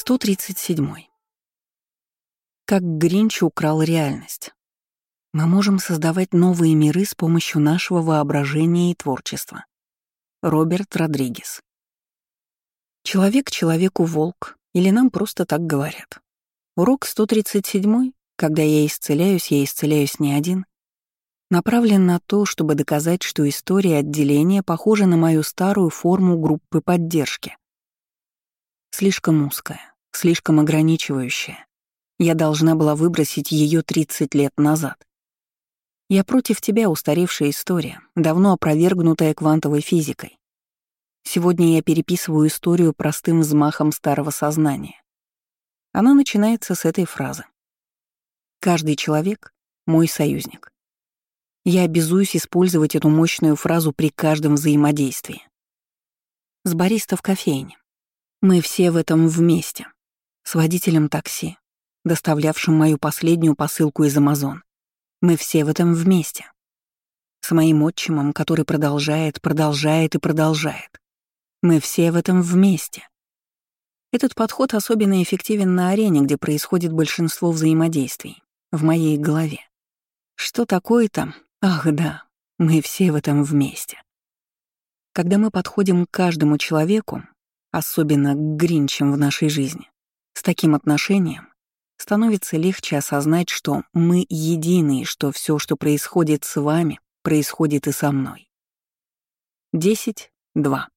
137. Как Гринч украл реальность. Мы можем создавать новые миры с помощью нашего воображения и творчества. Роберт Родригес. Человек человеку волк, или нам просто так говорят. Урок 137, когда я исцеляюсь не один, направлен на то, чтобы доказать, что история отделения похожа на мою старую форму группы поддержки. Слишком узкая, слишком ограничивающая. Я должна была выбросить ее 30 лет назад. Я против тебя, устаревшая история, давно опровергнутая квантовой физикой. Сегодня я переписываю историю простым взмахом старого сознания. Она начинается с этой фразы. Каждый человек — мой союзник. Я обязуюсь использовать эту мощную фразу при каждом взаимодействии. С бариста в кофейне. Мы все в этом вместе. С водителем такси, доставлявшим мою последнюю посылку из Амазон. Мы все в этом вместе. С моим отчимом, который продолжает. Мы все в этом вместе. Этот подход особенно эффективен на арене, где происходит большинство взаимодействий, в моей голове. Что такое-то? Ах да, мы все в этом вместе. Когда мы подходим к каждому человеку, особенно к Гринчам в нашей жизни, с таким отношением, становится легче осознать, что мы едины, и что все, что происходит с вами, происходит и со мной. 10.2.